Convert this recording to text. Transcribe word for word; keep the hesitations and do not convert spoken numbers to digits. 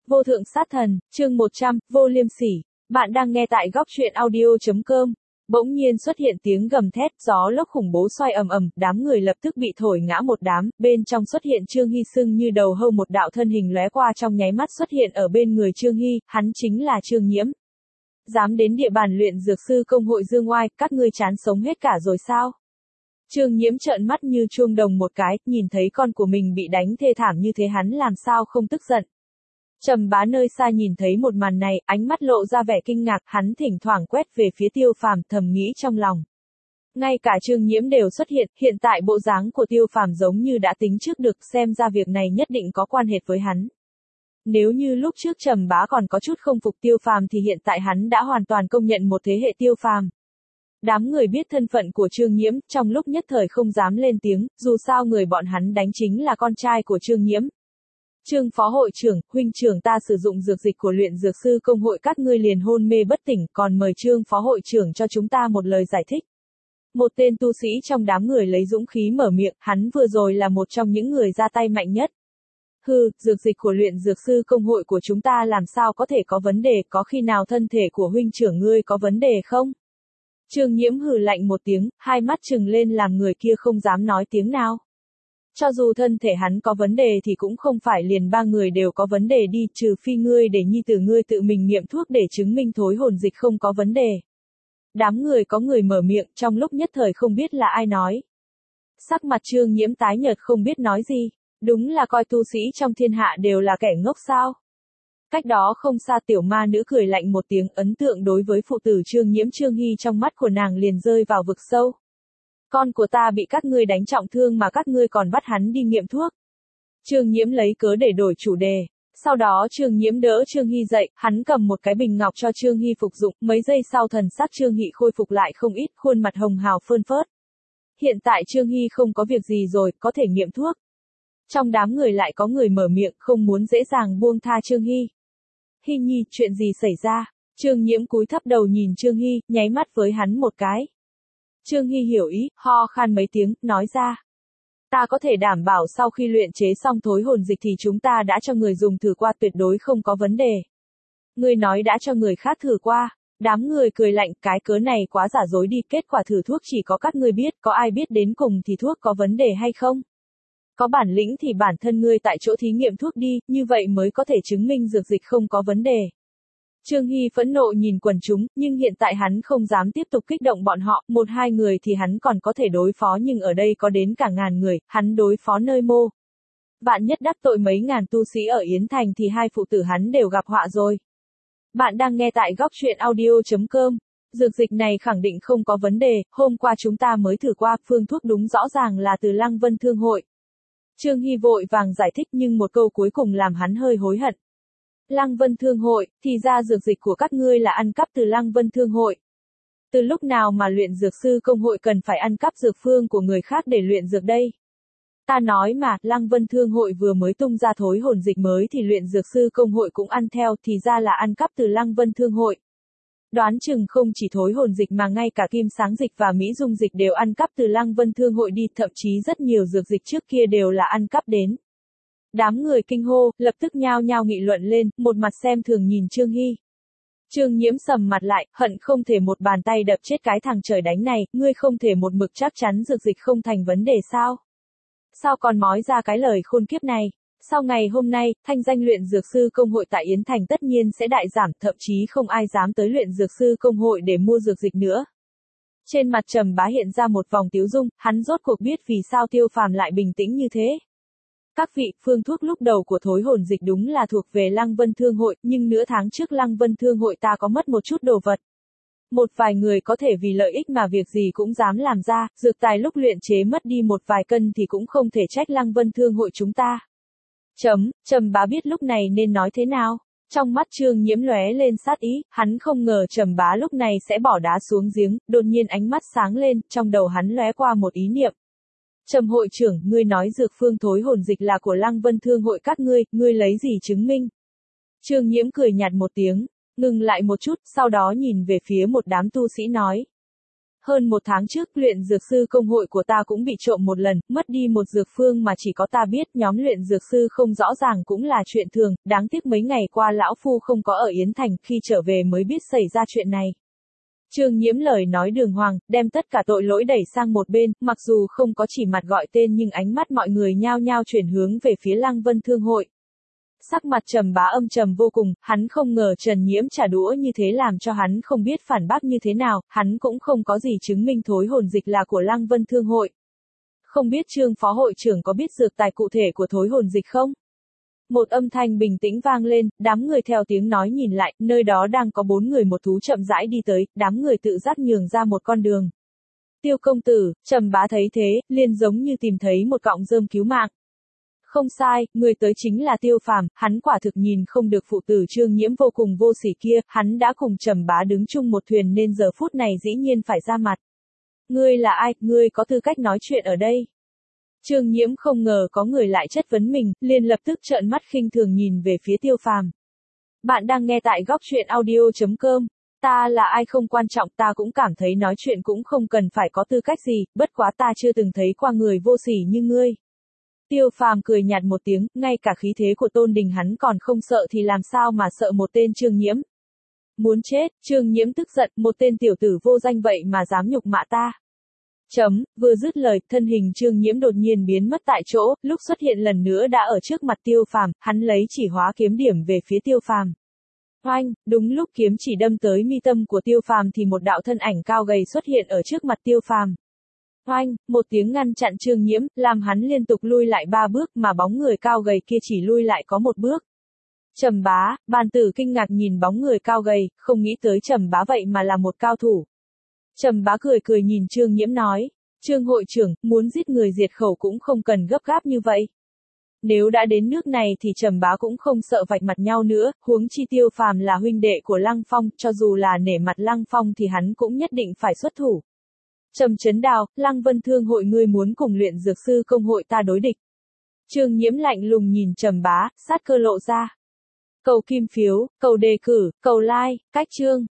Vô thượng sát thần, chương một trăm, vô liêm sỉ. Bạn đang nghe tại góc truyện audio.com. Bỗng nhiên xuất hiện tiếng gầm thét, gió lốc khủng bố xoay ầm ầm, đám người lập tức bị thổi ngã một đám, bên trong xuất hiện Trương Hy sưng như đầu hâu, một đạo thân hình lóe qua trong nháy mắt xuất hiện ở bên người Trương Hy, hắn chính là Trương Nhiễm. Dám đến địa bàn luyện dược sư công hội dương oai, các ngươi chán sống hết cả rồi sao? Trương Nhiễm trợn mắt như chuông đồng một cái, nhìn thấy con của mình bị đánh thê thảm như thế hắn làm sao không tức giận. Trầm Bá nơi xa nhìn thấy một màn này, ánh mắt lộ ra vẻ kinh ngạc, hắn thỉnh thoảng quét về phía Tiêu Phàm, thầm nghĩ trong lòng. Ngay cả Trương Nhiễm đều xuất hiện, hiện tại bộ dáng của Tiêu Phàm giống như đã tính trước được, xem ra việc này nhất định có quan hệ với hắn. Nếu như lúc trước Trầm Bá còn có chút không phục Tiêu Phàm thì hiện tại hắn đã hoàn toàn công nhận một thế hệ Tiêu Phàm. Đám người biết thân phận của Trương Nhiễm, trong lúc nhất thời không dám lên tiếng, dù sao người bọn hắn đánh chính là con trai của Trương Nhiễm. Trương phó hội trưởng, huynh trưởng ta sử dụng dược dịch của luyện dược sư công hội các ngươi liền hôn mê bất tỉnh, còn mời Trương phó hội trưởng cho chúng ta một lời giải thích. Một tên tu sĩ trong đám người lấy dũng khí mở miệng, hắn vừa rồi là một trong những người ra tay mạnh nhất. Hừ, dược dịch của luyện dược sư công hội của chúng ta làm sao có thể có vấn đề, có khi nào thân thể của huynh trưởng ngươi có vấn đề không? Trương Nhiễm hừ lạnh một tiếng, hai mắt trừng lên làm người kia không dám nói tiếng nào. Cho dù thân thể hắn có vấn đề thì cũng không phải liền ba người đều có vấn đề đi, trừ phi ngươi để nhi tử ngươi tự mình nghiệm thuốc để chứng minh thối hồn dịch không có vấn đề. Đám người có người mở miệng, trong lúc nhất thời không biết là ai nói. Sắc mặt Trương Nhiễm tái nhợt không biết nói gì, đúng là coi tu sĩ trong thiên hạ đều là kẻ ngốc sao. Cách đó không xa tiểu ma nữ cười lạnh một tiếng, ấn tượng đối với phụ tử Trương Nhiễm Trương Hy trong mắt của nàng liền rơi vào vực sâu. Con của ta bị các ngươi đánh trọng thương mà các ngươi còn bắt hắn đi nghiệm thuốc. Trương Nhiễm lấy cớ để đổi chủ đề. Sau đó Trương Nhiễm đỡ Trương Hy dậy, hắn cầm một cái bình ngọc cho Trương Hy phục dụng, mấy giây sau thần sắc Trương Hy khôi phục lại không ít, khuôn mặt hồng hào phơn phớt. Hiện tại Trương Hy không có việc gì rồi, có thể nghiệm thuốc. Trong đám người lại có người mở miệng, không muốn dễ dàng buông tha Trương Hy. Hy nhi, chuyện gì xảy ra? Trương Nhiễm cúi thấp đầu nhìn Trương Hy, nháy mắt với hắn một cái. Trương Hy hiểu ý, ho khan mấy tiếng, nói ra. Ta có thể đảm bảo sau khi luyện chế xong thối hồn dịch thì chúng ta đã cho người dùng thử qua, tuyệt đối không có vấn đề. Ngươi nói đã cho người khác thử qua. Đám người cười lạnh, cái cớ này quá giả dối đi, kết quả thử thuốc chỉ có các ngươi biết, có ai biết đến cùng thì thuốc có vấn đề hay không? Có bản lĩnh thì bản thân ngươi tại chỗ thí nghiệm thuốc đi, như vậy mới có thể chứng minh dược dịch không có vấn đề. Trương Hy phẫn nộ nhìn quần chúng, nhưng hiện tại hắn không dám tiếp tục kích động bọn họ, một hai người thì hắn còn có thể đối phó nhưng ở đây có đến cả ngàn người, hắn đối phó nơi mô. Vạn nhất đắc tội mấy ngàn tu sĩ ở Yến Thành thì hai phụ tử hắn đều gặp họa rồi. Bạn đang nghe tại góc truyện audio.com. Dược dịch này khẳng định không có vấn đề, hôm qua chúng ta mới thử qua, phương thuốc đúng rõ ràng là từ Lăng Vân Thương Hội. Trương Hy vội vàng giải thích nhưng một câu cuối cùng làm hắn hơi hối hận. Lăng Vân Thương Hội, thì ra dược dịch của các ngươi là ăn cắp từ Lăng Vân Thương Hội. Từ lúc nào mà luyện dược sư công hội cần phải ăn cắp dược phương của người khác để luyện dược đây? Ta nói mà, Lăng Vân Thương Hội vừa mới tung ra thối hồn dịch mới thì luyện dược sư công hội cũng ăn theo, thì ra là ăn cắp từ Lăng Vân Thương Hội. Đoán chừng không chỉ thối hồn dịch mà ngay cả kim sáng dịch và mỹ dung dịch đều ăn cắp từ Lăng Vân Thương Hội đi, thậm chí rất nhiều dược dịch trước kia đều là ăn cắp đến. Đám người kinh hô, lập tức nhao nhao nghị luận lên, một mặt xem thường nhìn Trương Hy. Trương Nhiễm sầm mặt lại, hận không thể một bàn tay đập chết cái thằng trời đánh này, ngươi không thể một mực chắc chắn dược dịch không thành vấn đề sao? Sao còn nói ra cái lời khôn kiếp này? Sau ngày hôm nay, thanh danh luyện dược sư công hội tại Yến Thành tất nhiên sẽ đại giảm, thậm chí không ai dám tới luyện dược sư công hội để mua dược dịch nữa. Trên mặt Trầm Bá hiện ra một vòng tiếu dung, hắn rốt cuộc biết vì sao Tiêu Phàm lại bình tĩnh như thế. Các vị, phương thuốc lúc đầu của thối hồn dịch đúng là thuộc về Lăng Vân Thương Hội, nhưng nửa tháng trước Lăng Vân Thương Hội ta có mất một chút đồ vật. Một vài người có thể vì lợi ích mà việc gì cũng dám làm ra, dược tài lúc luyện chế mất đi một vài cân thì cũng không thể trách Lăng Vân Thương Hội chúng ta. Chấm, Trầm Bá biết lúc này nên nói thế nào. Trong mắt Trương Nhiễm lóe lên sát ý, hắn không ngờ Trầm Bá lúc này sẽ bỏ đá xuống giếng, đột nhiên ánh mắt sáng lên, trong đầu hắn lóe qua một ý niệm. Trầm hội trưởng, ngươi nói dược phương thối hồn dịch là của Lăng Vân Thương Hội các ngươi, ngươi lấy gì chứng minh? Trương Nhiễm cười nhạt một tiếng, ngừng lại một chút, sau đó nhìn về phía một đám tu sĩ nói. hơn một tháng trước, luyện dược sư công hội của ta cũng bị trộm một lần, mất đi một dược phương mà chỉ có ta biết, nhóm luyện dược sư không rõ ràng cũng là chuyện thường, đáng tiếc mấy ngày qua lão phu không có ở Yến Thành, khi trở về mới biết xảy ra chuyện này. Trương Nhiễm lời nói đường hoàng, đem tất cả tội lỗi đẩy sang một bên, mặc dù không có chỉ mặt gọi tên nhưng ánh mắt mọi người nhao nhao chuyển hướng về phía Lăng Vân Thương hội. Sắc mặt Trầm Bá âm trầm vô cùng, hắn không ngờ Trần Nhiễm trả đũa như thế làm cho hắn không biết phản bác như thế nào, hắn cũng không có gì chứng minh thối hồn dịch là của Lăng Vân Thương hội. Không biết Trương phó hội trưởng có biết dược tài cụ thể của thối hồn dịch không? Một âm thanh bình tĩnh vang lên, đám người theo tiếng nói nhìn lại, nơi đó đang có bốn người một thú chậm rãi đi tới, đám người tự giác nhường ra một con đường. Tiêu công tử, Trầm Bá thấy thế, liền giống như tìm thấy một cọng rơm cứu mạng. Không sai, người tới chính là Tiêu Phàm, hắn quả thực nhìn không được phụ tử Trương Nhiễm vô cùng vô sỉ kia, hắn đã cùng Trầm Bá đứng chung một thuyền nên giờ phút này dĩ nhiên phải ra mặt. Ngươi là ai, ngươi có tư cách nói chuyện ở đây? Trương Nhiễm không ngờ có người lại chất vấn mình, liền lập tức trợn mắt khinh thường nhìn về phía Tiêu Phàm. Bạn đang nghe tại góc truyện audio chấm com. Ta là ai không quan trọng, ta cũng cảm thấy nói chuyện cũng không cần phải có tư cách gì, bất quá ta chưa từng thấy qua người vô sỉ như ngươi. Tiêu Phàm cười nhạt một tiếng, ngay cả khí thế của Tôn Đình hắn còn không sợ thì làm sao mà sợ một tên Trương Nhiễm. Muốn chết, Trương Nhiễm tức giận, một tên tiểu tử vô danh vậy mà dám nhục mạ ta. Chấm, vừa dứt lời, thân hình Trương Nhiễm đột nhiên biến mất tại chỗ, lúc xuất hiện lần nữa đã ở trước mặt Tiêu Phàm, hắn lấy chỉ hóa kiếm điểm về phía Tiêu Phàm. Oanh, đúng lúc kiếm chỉ đâm tới mi tâm của Tiêu Phàm thì một đạo thân ảnh cao gầy xuất hiện ở trước mặt Tiêu Phàm. Oanh, một tiếng ngăn chặn Trương Nhiễm, làm hắn liên tục lui lại ba bước mà bóng người cao gầy kia chỉ lui lại có một bước. Trầm Bá, bàn tử kinh ngạc nhìn bóng người cao gầy, không nghĩ tới Trầm Bá vậy mà là một cao thủ. Trầm Bá cười cười nhìn Trương Nhiễm nói, Trương hội trưởng, muốn giết người diệt khẩu cũng không cần gấp gáp như vậy. Nếu đã đến nước này thì Trầm Bá cũng không sợ vạch mặt nhau nữa, huống chi Tiêu Phàm là huynh đệ của Lăng Phong, cho dù là nể mặt Lăng Phong thì hắn cũng nhất định phải xuất thủ. Trầm Chấn Đào, Lăng Vân Thương hội ngươi muốn cùng luyện dược sư công hội ta đối địch. Trương Nhiễm lạnh lùng nhìn Trầm Bá, sát cơ lộ ra. Cầu kim phiếu, cầu đề cử, cầu like, cách chương.